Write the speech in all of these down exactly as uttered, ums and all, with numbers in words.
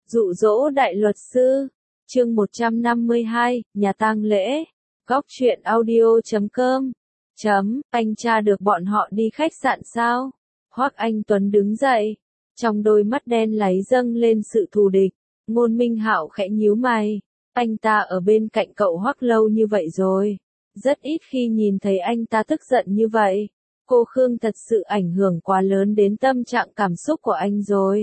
Dụ dỗ đại luật sư, chương một trăm năm mươi hai, nhà tang lễ, góc truyện audio chấm com, chấm, anh tra được bọn họ đi khách sạn sao? Hoắc Anh Tuấn đứng dậy, trong đôi mắt đen láy dâng lên sự thù địch, Ngôn Minh Hạo khẽ nhíu mày, anh ta ở bên cạnh cậu Hoắc lâu như vậy rồi, rất ít khi nhìn thấy anh ta tức giận như vậy, cô Khương thật sự ảnh hưởng quá lớn đến tâm trạng cảm xúc của anh rồi.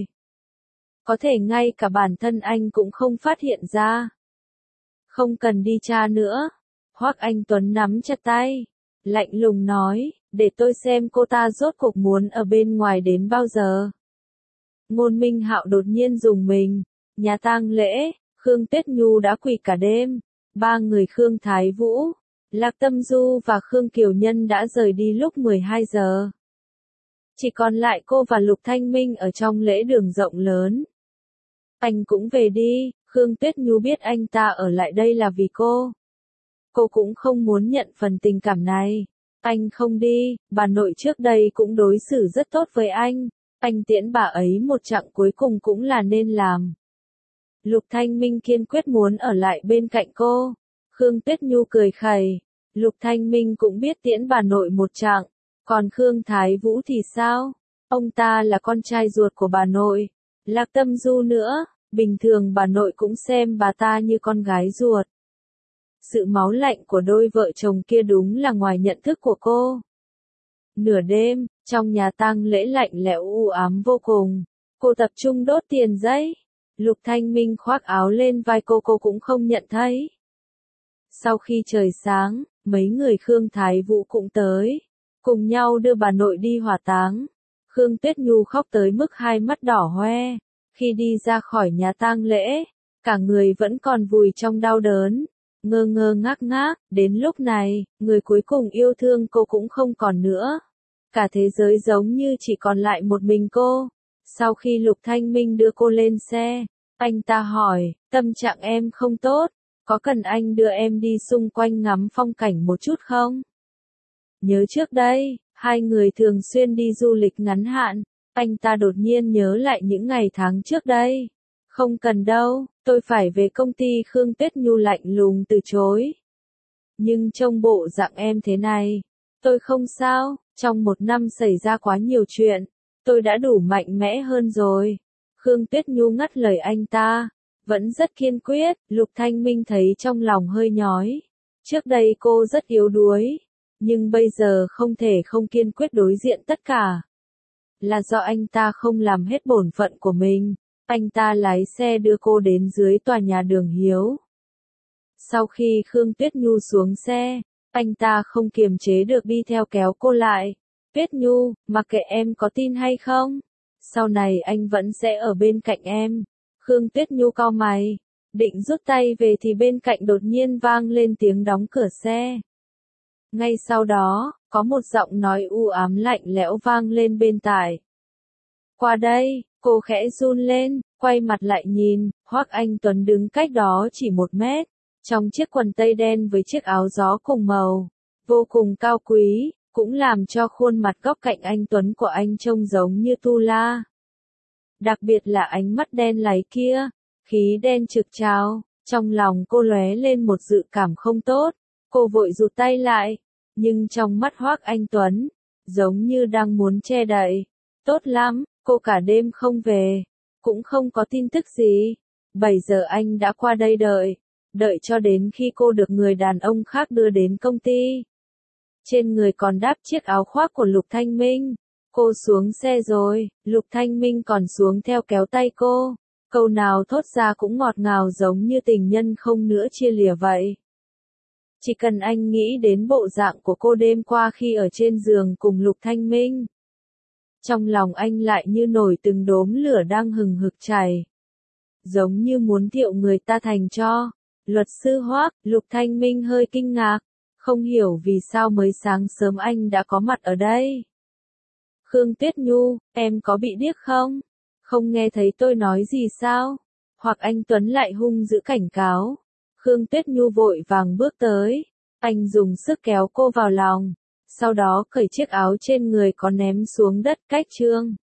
Có thể ngay cả bản thân anh cũng không phát hiện ra. Không cần đi tra nữa. Hoắc Anh Tuấn nắm chặt tay, lạnh lùng nói, để tôi xem cô ta rốt cuộc muốn ở bên ngoài đến bao giờ. Ngôn Minh Hạo đột nhiên dùng mình, nhà tang lễ, Khương Tuyết Nhu đã quỳ cả đêm, ba người Khương Thái Vũ, Lạc Tâm Du và Khương Kiều Nhân đã rời đi lúc mười hai giờ. Chỉ còn lại cô và Lục Thanh Minh ở trong lễ đường rộng lớn. Anh cũng về đi, Khương Tuyết Nhu biết anh ta ở lại đây là vì cô. Cô cũng không muốn nhận phần tình cảm này. Anh không đi, bà nội trước đây cũng đối xử rất tốt với anh. Anh tiễn bà ấy một chặng cuối cùng cũng là nên làm. Lục Thanh Minh kiên quyết muốn ở lại bên cạnh cô. Khương Tuyết Nhu cười khẩy. Lục Thanh Minh cũng biết tiễn bà nội một chặng. Còn Khương Thái Vũ thì sao? Ông ta là con trai ruột của bà nội. Lạc Tâm Du nữa, bình thường bà nội cũng xem bà ta như con gái ruột. Sự máu lạnh của đôi vợ chồng kia đúng là ngoài nhận thức của cô. Nửa đêm, trong nhà tang lễ lạnh lẽo u ám vô cùng, cô tập trung đốt tiền giấy. Lục Thanh Minh khoác áo lên vai cô cô cũng không nhận thấy. Sau khi trời sáng, mấy người Khương Thái Vũ cũng tới, cùng nhau đưa bà nội đi hỏa táng. Khương Tuyết Nhu khóc tới mức hai mắt đỏ hoe, khi đi ra khỏi nhà tang lễ, cả người vẫn còn vùi trong đau đớn, ngơ ngơ ngác ngác, đến lúc này, người cuối cùng yêu thương cô cũng không còn nữa. Cả thế giới giống như chỉ còn lại một mình cô. Sau khi Lục Thanh Minh đưa cô lên xe, anh ta hỏi, tâm trạng em không tốt, có cần anh đưa em đi xung quanh ngắm phong cảnh một chút không? Nhớ trước đây, hai người thường xuyên đi du lịch ngắn hạn, anh ta đột nhiên nhớ lại những ngày tháng trước đây. Không cần đâu, tôi phải về công ty. Khương Tuyết Nhu lạnh lùng từ chối. Nhưng trông bộ dạng em thế này, tôi không sao, trong một năm xảy ra quá nhiều chuyện, tôi đã đủ mạnh mẽ hơn rồi. Khương Tuyết Nhu ngắt lời anh ta, vẫn rất kiên quyết. Lục Thanh Minh thấy trong lòng hơi nhói. Trước đây cô rất yếu đuối, nhưng bây giờ không thể không kiên quyết đối diện tất cả. Là do anh ta không làm hết bổn phận của mình. Anh ta lái xe đưa cô đến dưới tòa nhà Đường Hiếu. Sau khi Khương Tuyết Nhu xuống xe, anh ta không kiềm chế được đi theo kéo cô lại. Tuyết Nhu, mặc kệ em có tin hay không, sau này anh vẫn sẽ ở bên cạnh em. Khương Tuyết Nhu cau mày, định rút tay về thì bên cạnh đột nhiên vang lên tiếng đóng cửa xe. Ngay sau đó, có một giọng nói u ám lạnh lẽo vang lên bên tai. Qua đây, cô khẽ run lên, quay mặt lại nhìn, Hoắc Anh Tuấn đứng cách đó chỉ một mét, trong chiếc quần tây đen với chiếc áo gió cùng màu, vô cùng cao quý, cũng làm cho khuôn mặt góc cạnh anh Tuấn của anh trông giống như tu la. Đặc biệt là ánh mắt đen láy kia, khí đen trực trào, trong lòng cô lóe lên một dự cảm không tốt, cô vội rụt tay lại, nhưng trong mắt Hoắc Anh Tuấn, giống như đang muốn che đậy. Tốt lắm, cô cả đêm không về, cũng không có tin tức gì. bảy giờ anh đã qua đây đợi, đợi cho đến khi cô được người đàn ông khác đưa đến công ty. Trên người còn đáp chiếc áo khoác của Lục Thanh Minh. Cô xuống xe rồi, Lục Thanh Minh còn xuống theo kéo tay cô. Câu nào thốt ra cũng ngọt ngào giống như tình nhân không nữa chia lìa vậy. Chỉ cần anh nghĩ đến bộ dạng của cô đêm qua khi ở trên giường cùng Lục Thanh Minh, trong lòng anh lại như nổi từng đốm lửa đang hừng hực chảy. Giống như muốn thiêu người ta thành tro. Luật sư Hoắc, Lục Thanh Minh hơi kinh ngạc, không hiểu vì sao mới sáng sớm anh đã có mặt ở đây. Khương Tuyết Nhu, em có bị điếc không? Không nghe thấy tôi nói gì sao? Hoặc anh Tuấn lại hung dữ cảnh cáo. Khương Tuyết Nhu vội vàng bước tới. Anh dùng sức kéo cô vào lòng. Sau đó cởi chiếc áo trên người có ném xuống đất cách trương.